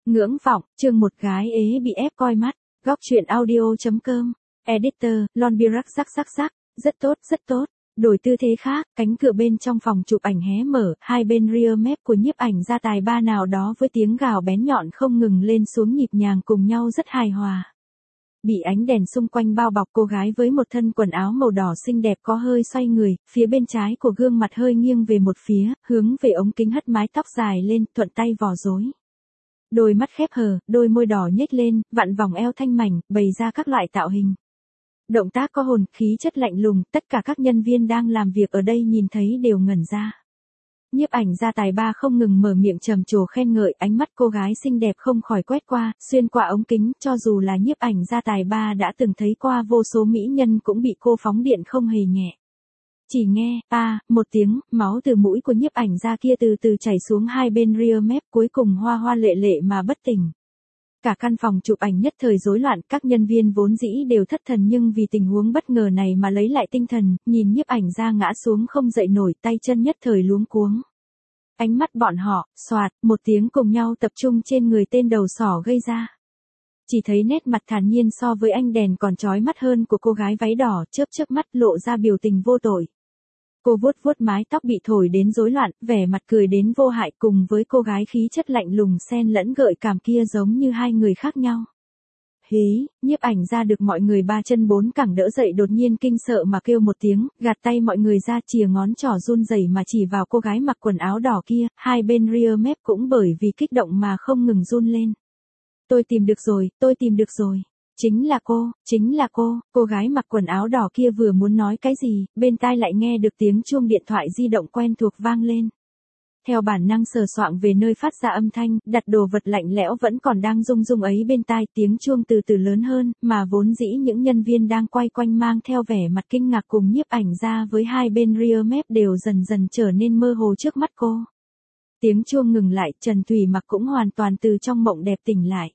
Ngưỡng vọng, chương một gái ế bị ép coi mắt. Góc truyện audio.com. Editor, Lon Birac sắc. Rất tốt, rất tốt. Đổi tư thế khác, cánh cửa bên trong phòng chụp ảnh hé mở, hai bên rear map của nhiếp ảnh gia tài ba nào đó với tiếng gào bén nhọn không ngừng lên xuống nhịp nhàng cùng nhau rất hài hòa. Bị ánh đèn xung quanh bao bọc, cô gái với một thân quần áo màu đỏ xinh đẹp có hơi xoay người, phía bên trái của gương mặt hơi nghiêng về một phía, hướng về ống kính hất mái tóc dài lên, thuận tay vò rối. Đôi mắt khép hờ, đôi môi đỏ nhếch lên, vặn vòng eo thanh mảnh, bày ra các loại tạo hình. Động tác có hồn, khí chất lạnh lùng, tất cả các nhân viên đang làm việc ở đây nhìn thấy đều ngẩn ra. Nhiếp ảnh gia tài ba không ngừng mở miệng trầm trồ khen ngợi, ánh mắt cô gái xinh đẹp không khỏi quét qua, xuyên qua ống kính, cho dù là nhiếp ảnh gia tài ba đã từng thấy qua vô số mỹ nhân cũng bị cô phóng điện không hề nhẹ. Chỉ nghe, một tiếng, máu từ mũi của nhiếp ảnh gia kia từ từ chảy xuống hai bên rear map, cuối cùng hoa hoa lệ lệ mà bất tỉnh. Cả căn phòng chụp ảnh nhất thời rối loạn, các nhân viên vốn dĩ đều thất thần nhưng vì tình huống bất ngờ này mà lấy lại tinh thần, nhìn nhiếp ảnh gia ngã xuống không dậy nổi, tay chân nhất thời luống cuống. Ánh mắt bọn họ, xoạt, một tiếng cùng nhau tập trung trên người tên đầu sỏ gây ra. Chỉ thấy nét mặt thản nhiên so với ánh đèn còn chói mắt hơn của cô gái váy đỏ, chớp mắt lộ ra biểu tình vô tội. Cô vuốt mái tóc bị thổi đến rối loạn, vẻ mặt cười đến vô hại, cùng với cô gái khí chất lạnh lùng xen lẫn gợi cảm kia giống như hai người khác nhau. Hí, nhiếp ảnh gia được mọi người ba chân bốn cẳng đỡ dậy đột nhiên kinh sợ mà kêu một tiếng, gạt tay mọi người ra, chìa ngón trỏ run rẩy mà chỉ vào cô gái mặc quần áo đỏ kia, hai bên rear map cũng bởi vì kích động mà không ngừng run lên. Tôi tìm được rồi. Chính là cô gái mặc quần áo đỏ kia vừa muốn nói cái gì, bên tai lại nghe được tiếng chuông điện thoại di động quen thuộc vang lên. Theo bản năng sờ soạng về nơi phát ra âm thanh, đặt đồ vật lạnh lẽo vẫn còn đang rung ấy bên tai, tiếng chuông từ từ lớn hơn, mà vốn dĩ những nhân viên đang quay quanh mang theo vẻ mặt kinh ngạc cùng nhiếp ảnh gia với hai bên rear map đều dần dần trở nên mơ hồ trước mắt cô. Tiếng chuông ngừng lại, Trần Thủy Mặc cũng hoàn toàn từ trong mộng đẹp tỉnh lại.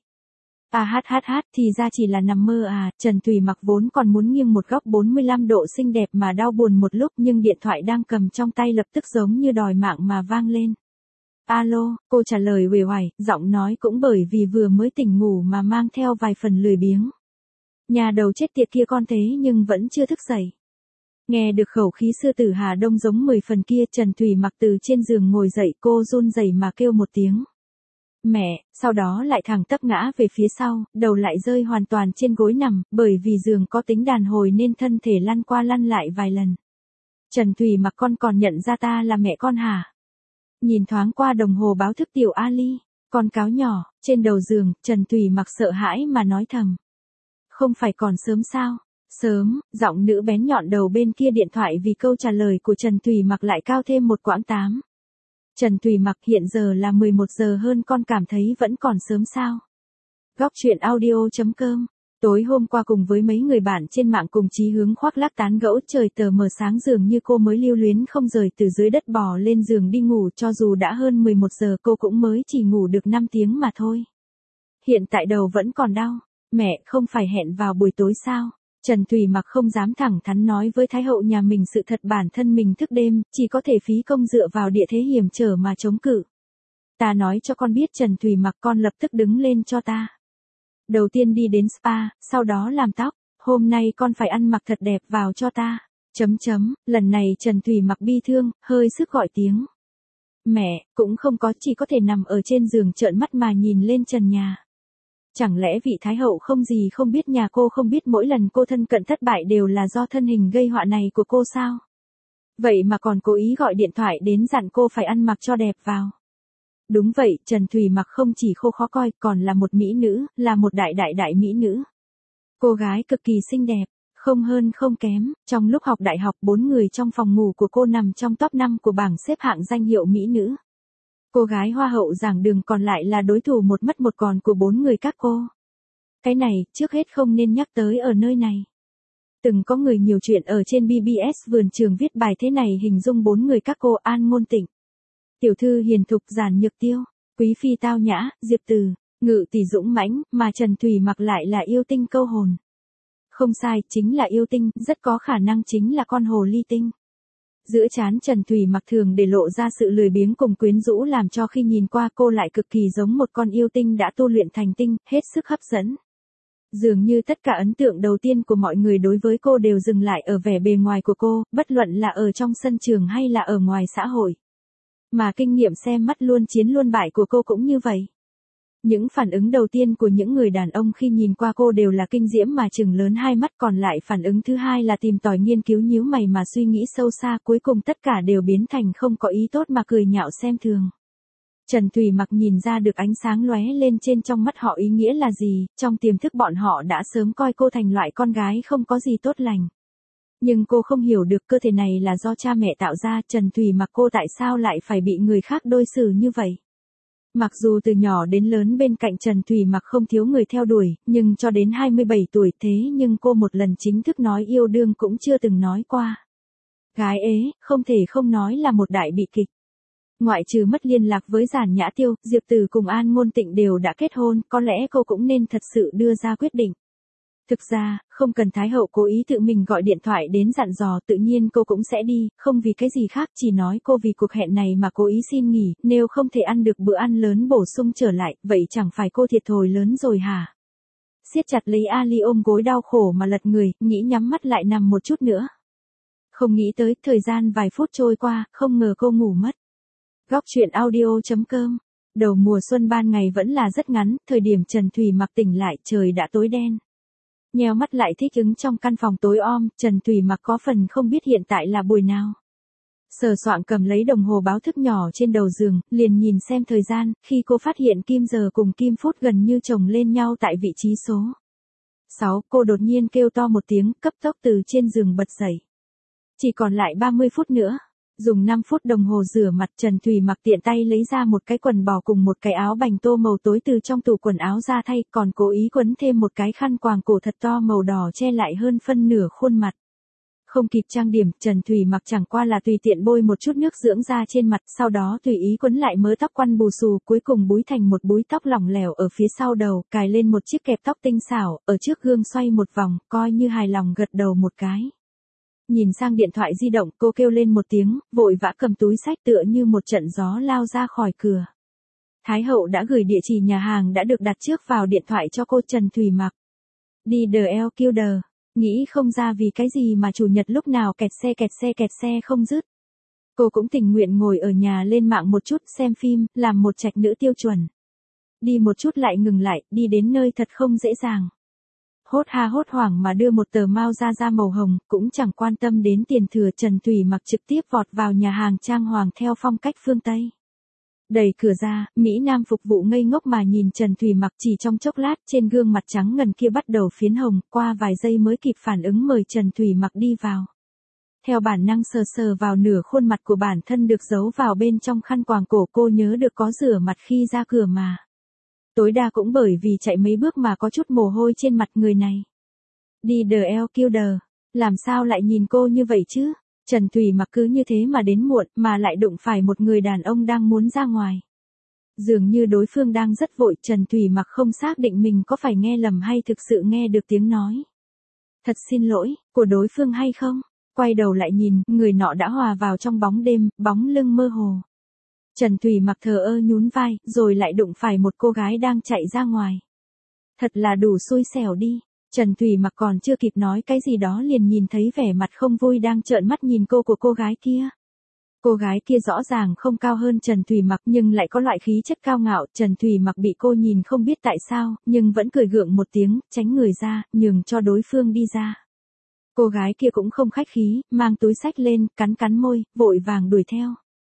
Thì ra chỉ là nằm mơ à, Trần Thủy Mặc vốn còn muốn nghiêng một góc 45 độ xinh đẹp mà đau buồn một lúc nhưng điện thoại đang cầm trong tay lập tức giống như đòi mạng mà vang lên. Alo, cô trả lời uể oải, giọng nói cũng bởi vì vừa mới tỉnh ngủ mà mang theo vài phần lười biếng. Nhà đầu chết tiệt kia con thế nhưng vẫn chưa thức dậy. Nghe được khẩu khí sư tử Hà Đông giống 10 phần kia, Trần Thủy Mặc từ trên giường ngồi dậy, cô run rẩy mà kêu một tiếng. Mẹ, sau đó lại thẳng tắp ngã về phía sau, đầu lại rơi hoàn toàn trên gối nằm, bởi vì giường có tính đàn hồi nên thân thể lăn qua lăn lại vài lần. Trần Thủy Mặc, con còn nhận ra ta là mẹ con hả? Nhìn thoáng qua đồng hồ báo thức tiểu Ali, con cáo nhỏ, trên đầu giường, Trần Thủy Mặc sợ hãi mà nói thầm. Không phải còn sớm sao? Sớm, giọng nữ bén nhọn đầu bên kia điện thoại vì câu trả lời của Trần Thủy Mặc lại cao thêm một quãng 8. Trần Thủy Mặc, hiện giờ là 11 giờ hơn, con cảm thấy vẫn còn sớm sao? Góc truyện audio.com. Tối hôm qua cùng với mấy người bạn trên mạng cùng chí hướng khoác lác tán gẫu, trời tờ mờ sáng dường như cô mới lưu luyến không rời từ dưới đất bò lên giường đi ngủ, cho dù đã hơn 11 giờ cô cũng mới chỉ ngủ được 5 tiếng mà thôi. Hiện tại đầu vẫn còn đau. Mẹ, không phải hẹn vào buổi tối sao? Trần Thủy Mặc không dám thẳng thắn nói với Thái hậu nhà mình sự thật, bản thân mình thức đêm, chỉ có thể phí công dựa vào địa thế hiểm trở mà chống cự. Ta nói cho con biết Trần Thủy Mặc, con lập tức đứng lên cho ta. Đầu tiên đi đến spa, sau đó làm tóc, hôm nay con phải ăn mặc thật đẹp vào cho ta. Lần này Trần Thủy Mặc bi thương, hơi sức gọi tiếng. Mẹ, cũng không có, chỉ có thể nằm ở trên giường trợn mắt mà nhìn lên trần nhà. Chẳng lẽ vị Thái hậu không gì không biết nhà cô không biết mỗi lần cô thân cận thất bại đều là do thân hình gây họa này của cô sao? Vậy mà còn cố ý gọi điện thoại đến dặn cô phải ăn mặc cho đẹp vào. Đúng vậy, Trần Thủy Mặc không chỉ khô khó coi, còn là một mỹ nữ, là một đại mỹ nữ. Cô gái cực kỳ xinh đẹp, không hơn không kém. Trong lúc học đại học, 4 người trong phòng ngủ của cô nằm trong top 5 của bảng xếp hạng danh hiệu mỹ nữ. Cô gái hoa hậu giảng đường còn lại là đối thủ một mất một còn của 4 người các cô. Cái này, trước hết không nên nhắc tới ở nơi này. Từng có người nhiều chuyện ở trên BBS Vườn Trường viết bài thế này hình dung 4 người các cô: An Ngôn Tịnh, tiểu thư hiền thục Giản Nhược Tiêu, quý phi tao nhã Diệp Từ, ngự tỷ dũng mãnh, mà Trần Thủy Mặc lại là yêu tinh câu hồn. Không sai, chính là yêu tinh, rất có khả năng chính là con hồ ly tinh. Giữa trán Trần Thùy Mặc thường để lộ ra sự lười biếng cùng quyến rũ làm cho khi nhìn qua cô lại cực kỳ giống một con yêu tinh đã tu luyện thành tinh, hết sức hấp dẫn. Dường như tất cả ấn tượng đầu tiên của mọi người đối với cô đều dừng lại ở vẻ bề ngoài của cô, bất luận là ở trong sân trường hay là ở ngoài xã hội. Mà kinh nghiệm xem mắt luôn chiến luôn bại của cô cũng như vậy. Những phản ứng đầu tiên của những người đàn ông khi nhìn qua cô đều là kinh diễm mà trừng lớn hai mắt, còn lại phản ứng thứ hai là tìm tòi nghiên cứu nhíu mày mà suy nghĩ sâu xa, cuối cùng tất cả đều biến thành không có ý tốt mà cười nhạo xem thường. Trần Thùy Mặc nhìn ra được ánh sáng lóe lên trên trong mắt họ ý nghĩa là gì, trong tiềm thức bọn họ đã sớm coi cô thành loại con gái không có gì tốt lành. Nhưng cô không hiểu được cơ thể này là do cha mẹ tạo ra, Trần Thùy Mặc cô tại sao lại phải bị người khác đối xử như vậy. Mặc dù từ nhỏ đến lớn bên cạnh Trần Thùy Mặc không thiếu người theo đuổi, nhưng cho đến 27 tuổi thế nhưng cô một lần chính thức nói yêu đương cũng chưa từng nói qua. Gái ế, không thể không nói là một đại bi kịch. Ngoại trừ mất liên lạc với Giản Nhã Tiêu, Diệp Từ cùng An Ngôn Tịnh đều đã kết hôn, có lẽ cô cũng nên thật sự đưa ra quyết định. Thực ra, không cần Thái hậu cố ý tự mình gọi điện thoại đến dặn dò, tự nhiên cô cũng sẽ đi, không vì cái gì khác, chỉ nói cô vì cuộc hẹn này mà cố ý xin nghỉ, nếu không thể ăn được bữa ăn lớn bổ sung trở lại, vậy chẳng phải cô thiệt thòi lớn rồi hả? Siết chặt lấy Ali ôm gối đau khổ mà lật người, nghĩ nhắm mắt lại nằm một chút nữa. Không nghĩ tới, thời gian vài phút trôi qua, không ngờ cô ngủ mất. Góc truyện audio.com. Đầu mùa xuân ban ngày vẫn là rất ngắn, thời điểm Trần Thùy Mặc tỉnh lại trời đã tối đen. Nheo mắt lại thích ứng trong căn phòng tối om, Trần Thùy Mặc có phần không biết hiện tại là buổi nào. Sờ soạng cầm lấy đồng hồ báo thức nhỏ trên đầu giường, liền nhìn xem thời gian, khi cô phát hiện kim giờ cùng kim phút gần như chồng lên nhau tại vị trí số 6, cô đột nhiên kêu to một tiếng, cấp tốc từ trên giường bật dậy. Chỉ còn lại 30 phút nữa. Dùng 5 phút đồng hồ rửa mặt, Trần Thùy Mặc tiện tay lấy ra một cái quần bò cùng một cái áo bành tô màu tối từ trong tủ quần áo ra thay, còn cố ý quấn thêm một cái khăn quàng cổ thật to màu đỏ che lại hơn phân nửa khuôn mặt. Không kịp trang điểm, Trần Thùy Mặc chẳng qua là tùy tiện bôi một chút nước dưỡng da trên mặt, sau đó tùy ý quấn lại mớ tóc quăn bù xù, cuối cùng búi thành một búi tóc lỏng lẻo ở phía sau đầu, cài lên một chiếc kẹp tóc tinh xảo, ở trước gương xoay một vòng, coi như hài lòng gật đầu một cái. Nhìn sang điện thoại di động, cô kêu lên một tiếng, vội vã cầm túi xách tựa như một trận gió lao ra khỏi cửa. Thái hậu đã gửi địa chỉ nhà hàng đã được đặt trước vào điện thoại cho cô Trần Thùy Mặc. Đi DLQD, nghĩ không ra vì cái gì mà chủ nhật lúc nào kẹt xe không dứt. Cô cũng tình nguyện ngồi ở nhà lên mạng một chút xem phim, làm một trạch nữ tiêu chuẩn. Đi một chút lại ngừng lại, đi đến nơi thật không dễ dàng. Hốt ha hốt hoảng mà đưa một tờ mao ra màu hồng, cũng chẳng quan tâm đến tiền thừa, Trần Thùy Mặc trực tiếp vọt vào nhà hàng trang hoàng theo phong cách phương Tây. Đẩy cửa ra, Mỹ Nam phục vụ ngây ngốc mà nhìn Trần Thùy Mặc, chỉ trong chốc lát trên gương mặt trắng ngần kia bắt đầu phiến hồng, qua vài giây mới kịp phản ứng mời Trần Thùy Mặc đi vào. Theo bản năng sờ sờ vào nửa khuôn mặt của bản thân được giấu vào bên trong khăn quàng cổ, cô nhớ được có rửa mặt khi ra cửa mà. Tối đa cũng bởi vì chạy mấy bước mà có chút mồ hôi trên mặt người này. Đi DLQD, làm sao lại nhìn cô như vậy chứ? Trần Thùy Mặc cứ như thế mà đến muộn, mà lại đụng phải một người đàn ông đang muốn ra ngoài. Dường như đối phương đang rất vội, Trần Thùy Mặc không xác định mình có phải nghe lầm hay thực sự nghe được tiếng nói. Thật xin lỗi, của đối phương hay không? Quay đầu lại nhìn, người nọ đã hòa vào trong bóng đêm, bóng lưng mơ hồ. Trần Thùy Mặc thờ ơ nhún vai, rồi lại đụng phải một cô gái đang chạy ra ngoài. Thật là đủ xui xẻo đi. Trần Thùy Mặc còn chưa kịp nói cái gì đó liền nhìn thấy vẻ mặt không vui đang trợn mắt nhìn cô của cô gái kia. Cô gái kia rõ ràng không cao hơn Trần Thùy Mặc nhưng lại có loại khí chất cao ngạo. Trần Thùy Mặc bị cô nhìn không biết tại sao, nhưng vẫn cười gượng một tiếng, tránh người ra, nhường cho đối phương đi ra. Cô gái kia cũng không khách khí, mang túi xách lên, cắn môi, vội vàng đuổi theo.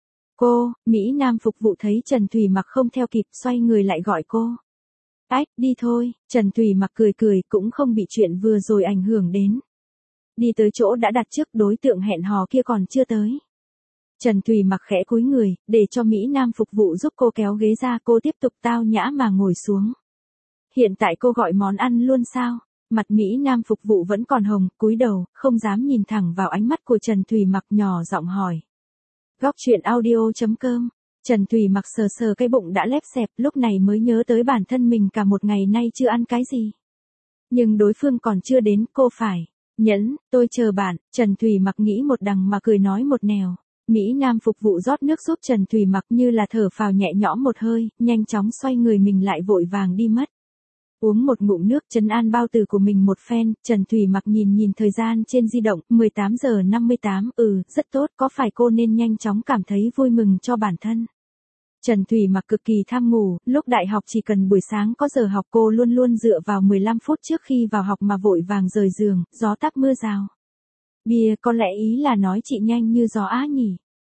Cô, Mỹ Nam phục vụ thấy Trần Thùy Mặc không theo kịp, xoay người lại gọi cô. Ách, đi thôi, Trần Thùy Mặc cười, cũng không bị chuyện vừa rồi ảnh hưởng đến. Đi tới chỗ đã đặt trước, đối tượng hẹn hò kia còn chưa tới. Trần Thùy Mặc khẽ cúi người, để cho Mỹ Nam phục vụ giúp cô kéo ghế ra, cô tiếp tục tao nhã mà ngồi xuống. Hiện tại cô gọi món ăn luôn sao? Mặt Mỹ Nam phục vụ vẫn còn hồng, cúi đầu, không dám nhìn thẳng vào ánh mắt của Trần Thùy Mặc, nhỏ giọng hỏi. Góc truyện audio.com. Trần Thùy Mặc sờ cái bụng đã lép xẹp, lúc này mới nhớ tới bản thân mình cả một ngày nay chưa ăn cái gì. Nhưng đối phương còn chưa đến, cô phải Nhẫn, tôi chờ bạn, Trần Thùy Mặc nghĩ một đằng mà cười nói một nẻo. Mỹ Nam phục vụ rót nước giúp Trần Thùy Mặc như là thở phào nhẹ nhõm một hơi, nhanh chóng xoay người mình lại vội vàng đi mất. Uống một ngụm nước trấn an bao tử của mình một phen, Trần Thùy Mặc nhìn thời gian trên di động, 18 giờ 58, rất tốt, có phải cô nên nhanh chóng cảm thấy vui mừng cho bản thân. Trần Thùy Mặc cực kỳ tham ngủ, lúc đại học chỉ cần buổi sáng có giờ học cô luôn luôn dựa vào 15 phút trước khi vào học mà vội vàng rời giường, gió táp mưa rào. Bia có lẽ ý là nói chị nhanh như gió á nhỉ.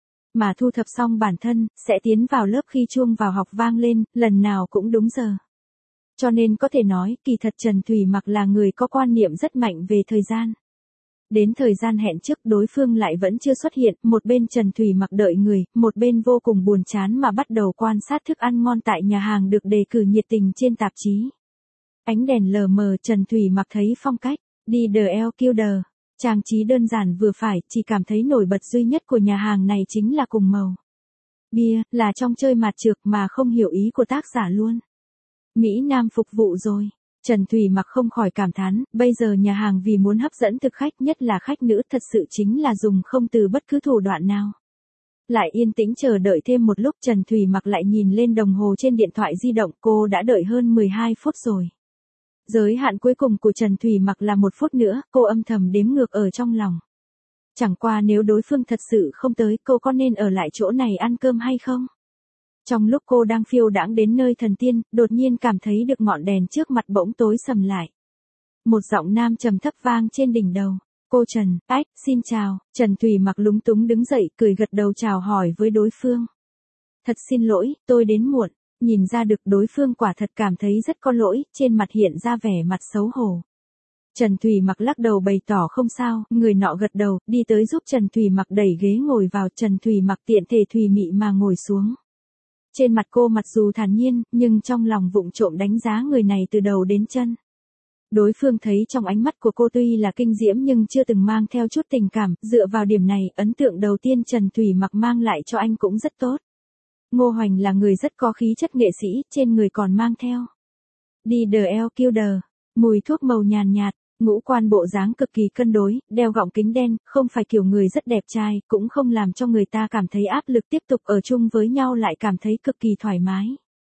Mà thu thập xong bản thân, sẽ tiến vào lớp khi chuông vào học vang lên, lần nào cũng đúng giờ. Cho nên có thể nói, kỳ thật Trần Thùy Mặc là người có quan niệm rất mạnh về thời gian. Đến thời gian hẹn trước đối phương lại vẫn chưa xuất hiện, một bên Trần Thùy Mặc đợi người, một bên vô cùng buồn chán mà bắt đầu quan sát thức ăn ngon tại nhà hàng được đề cử nhiệt tình trên tạp chí. Ánh đèn lờ mờ Trần Thùy Mặc thấy phong cách, đi The Killer, trang trí đơn giản vừa phải, chỉ cảm thấy nổi bật duy nhất của nhà hàng này chính là cùng màu. Bia, là trong chơi mạt trược mà không hiểu ý của tác giả luôn. Mỹ Nam phục vụ rồi. Trần Thùy Mặc không khỏi cảm thán, bây giờ nhà hàng vì muốn hấp dẫn thực khách nhất là khách nữ thật sự chính là dùng không từ bất cứ thủ đoạn nào. Lại yên tĩnh chờ đợi thêm một lúc Trần Thùy Mặc lại nhìn lên đồng hồ trên điện thoại di động cô đã đợi hơn 12 phút rồi. Giới hạn cuối cùng của Trần Thùy Mặc là 1 phút nữa, cô âm thầm đếm ngược ở trong lòng. Chẳng qua nếu đối phương thật sự không tới cô có nên ở lại chỗ này ăn cơm hay không? Trong lúc cô đang phiêu đãng đến nơi thần tiên, đột nhiên cảm thấy được ngọn đèn trước mặt bỗng tối sầm lại. Một giọng nam trầm thấp vang trên đỉnh đầu. Cô Trần, xin chào. Trần Thùy Mặc lúng túng đứng dậy, cười gật đầu chào hỏi với đối phương. Thật xin lỗi, tôi đến muộn. Nhìn ra được đối phương quả thật cảm thấy rất có lỗi, trên mặt hiện ra vẻ mặt xấu hổ. Trần Thùy Mặc lắc đầu bày tỏ không sao, người nọ gật đầu, đi tới giúp Trần Thùy Mặc đẩy ghế ngồi vào. Trần Thùy Mặc tiện thể thùy mị mà ngồi xuống. Trên mặt cô mặc dù thản nhiên, nhưng trong lòng vụng trộm đánh giá người này từ đầu đến chân. Đối phương thấy trong ánh mắt của cô tuy là kinh diễm nhưng chưa từng mang theo chút tình cảm, dựa vào điểm này, ấn tượng đầu tiên Trần Thùy Mặc mang lại cho anh cũng rất tốt. Ngô Hoành là người rất có khí chất nghệ sĩ, trên người còn mang theo. Đi The Killer, mùi thuốc màu nhàn nhạt, ngũ quan bộ dáng cực kỳ cân đối, đeo gọng kính đen, không phải kiểu người rất đẹp trai, cũng không làm cho người ta cảm thấy áp lực tiếp tục ở chung với nhau lại cảm thấy cực kỳ thoải mái.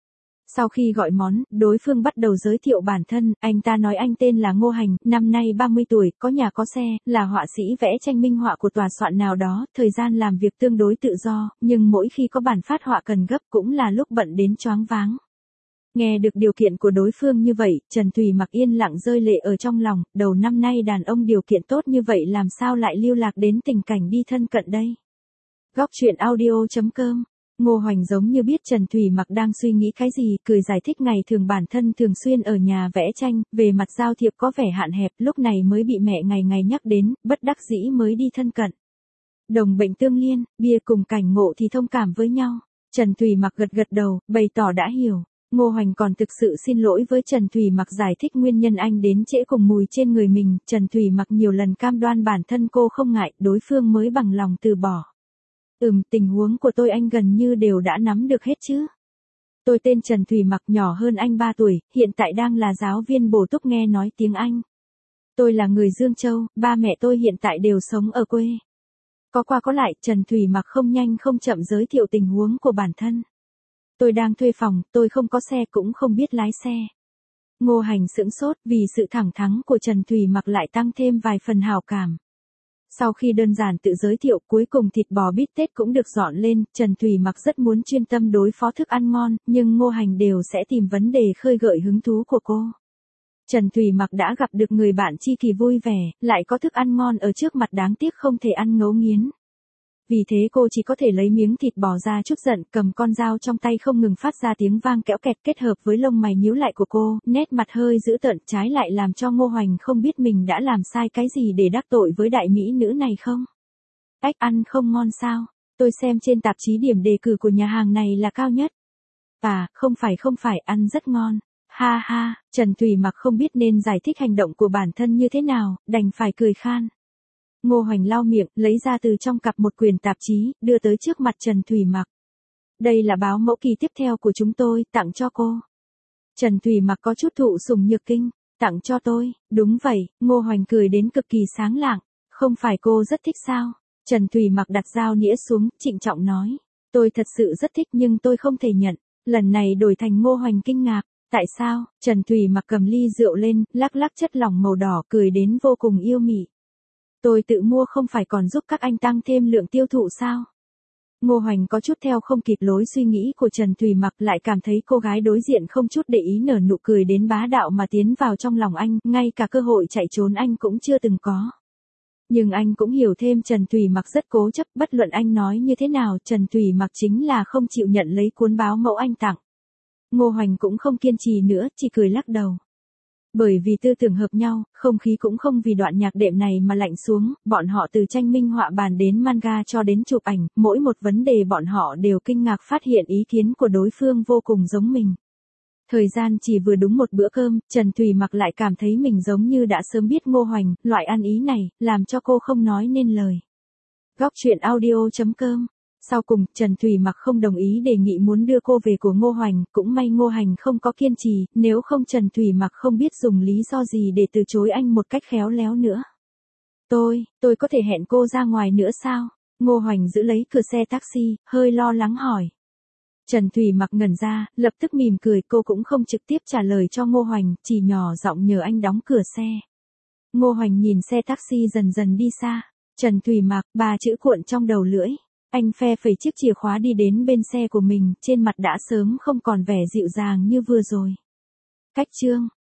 Sau khi gọi món, đối phương bắt đầu giới thiệu bản thân, anh ta nói anh tên là Ngô Hành, năm nay 30 tuổi, có nhà có xe, là họa sĩ vẽ tranh minh họa của tòa soạn nào đó, thời gian làm việc tương đối tự do, nhưng mỗi khi có bản phát họa cần gấp cũng là lúc bận đến choáng váng. Nghe được điều kiện của đối phương như vậy, Trần Thùy Mặc yên lặng rơi lệ ở trong lòng, đầu năm nay đàn ông điều kiện tốt như vậy làm sao lại lưu lạc đến tình cảnh đi thân cận đây. Góc truyện audio.com. Ngô Hoành giống như biết Trần Thùy Mặc đang suy nghĩ cái gì, cười giải thích ngày thường bản thân thường xuyên ở nhà vẽ tranh, về mặt giao thiệp có vẻ hạn hẹp, lúc này mới bị mẹ ngày nhắc đến, bất đắc dĩ mới đi thân cận. Đồng bệnh tương liên, bia cùng cảnh ngộ thì thông cảm với nhau. Trần Thùy Mặc gật đầu, bày tỏ đã hiểu. Ngô Hoành còn thực sự xin lỗi với Trần Thùy Mặc giải thích nguyên nhân anh đến trễ cùng mùi trên người mình, Trần Thùy Mặc nhiều lần cam đoan bản thân cô không ngại, đối phương mới bằng lòng từ bỏ. Tình huống của tôi anh gần như đều đã nắm được hết chứ. Tôi tên Trần Thùy Mặc, nhỏ hơn anh 3 tuổi, hiện tại đang là giáo viên bổ túc nghe nói tiếng Anh. Tôi là người Dương Châu, ba mẹ tôi hiện tại đều sống ở quê. Có qua có lại, Trần Thùy Mặc không nhanh không chậm giới thiệu tình huống của bản thân. Tôi đang thuê phòng, tôi không có xe cũng không biết lái xe. Ngô Hành sững sốt vì sự thẳng thắn của Trần Thùy Mặc lại tăng thêm vài phần hảo cảm. Sau khi đơn giản tự giới thiệu, cuối cùng thịt bò bít tết cũng được dọn lên, Trần Thùy Mặc rất muốn chuyên tâm đối phó thức ăn ngon, nhưng Ngô Hành đều sẽ tìm vấn đề khơi gợi hứng thú của cô. Trần Thùy Mặc đã gặp được người bạn tri kỷ vui vẻ, lại có thức ăn ngon ở trước mặt đáng tiếc không thể ăn ngấu nghiến. Vì thế cô chỉ có thể lấy miếng thịt bò ra chút giận, cầm con dao trong tay không ngừng phát ra tiếng vang kéo kẹt kết hợp với lông mày nhíu lại của cô, nét mặt hơi dữ tợn, trái lại làm cho Ngô Hoành không biết mình đã làm sai cái gì để đắc tội với đại mỹ nữ này không. Ăn không ngon sao? Tôi xem trên tạp chí điểm đề cử của nhà hàng này là cao nhất. Không phải, ăn rất ngon. Ha ha, Trần Thùy Mặc không biết nên giải thích hành động của bản thân như thế nào, đành phải cười khan. Ngô Hoành lau miệng, lấy ra từ trong cặp một quyển tạp chí, đưa tới trước mặt Trần Thùy Mặc. Đây là báo mẫu kỳ tiếp theo của chúng tôi, tặng cho cô. Trần Thùy Mặc có chút thụ sủng nhược kinh, Tặng cho tôi, đúng vậy, Ngô Hoành cười đến cực kỳ sáng lạng, không phải cô rất thích sao? Trần Thùy Mặc đặt dao nĩa xuống, trịnh trọng nói, tôi thật sự rất thích nhưng tôi không thể nhận. Lần này đổi thành Ngô Hoành kinh ngạc, tại sao? Trần Thùy Mặc cầm ly rượu lên, lắc lắc chất lỏng màu đỏ cười đến vô cùng yêu mị. Tôi tự mua không phải còn giúp các anh tăng thêm lượng tiêu thụ sao? Ngô Hoành có chút theo không kịp lối suy nghĩ của Trần Thùy Mặc, lại cảm thấy cô gái đối diện không chút để ý nở nụ cười đến bá đạo mà tiến vào trong lòng anh, ngay cả cơ hội chạy trốn anh cũng chưa từng có. Nhưng anh cũng hiểu thêm Trần Thùy Mặc rất cố chấp, bất luận anh nói như thế nào Trần Thùy Mặc chính là không chịu nhận lấy cuốn báo mẫu anh tặng. Ngô Hoành cũng không kiên trì nữa, chỉ cười lắc đầu. Bởi vì tư tưởng hợp nhau, không khí cũng không vì đoạn nhạc đệm này mà lạnh xuống, bọn họ từ tranh minh họa bàn đến manga cho đến chụp ảnh, mỗi một vấn đề bọn họ đều kinh ngạc phát hiện ý kiến của đối phương vô cùng giống mình. Thời gian chỉ vừa đúng một bữa cơm, Trần Thùy Mặc lại cảm thấy mình giống như đã sớm biết Ngô Hoành, loại ăn ý này, làm cho cô không nói nên lời. Góc truyện audio.com. Sau cùng, Trần Thùy Mặc không đồng ý đề nghị muốn đưa cô về của Ngô Hoành, cũng may Ngô Hoành không có kiên trì, nếu không Trần Thùy Mặc không biết dùng lý do gì để từ chối anh một cách khéo léo nữa. Tôi có thể hẹn cô ra ngoài nữa sao? Ngô Hoành giữ lấy cửa xe taxi, hơi lo lắng hỏi. Trần Thùy Mặc ngẩn ra, lập tức mỉm cười, cô cũng không trực tiếp trả lời cho Ngô Hoành, chỉ nhỏ giọng nhờ anh đóng cửa xe. Ngô Hoành nhìn xe taxi dần dần đi xa, Trần Thùy Mặc, ba chữ cuộn trong đầu lưỡi. Anh phe phẩy chiếc chìa khóa đi đến bên xe của mình, trên mặt đã sớm không còn vẻ dịu dàng như vừa rồi. Cách chương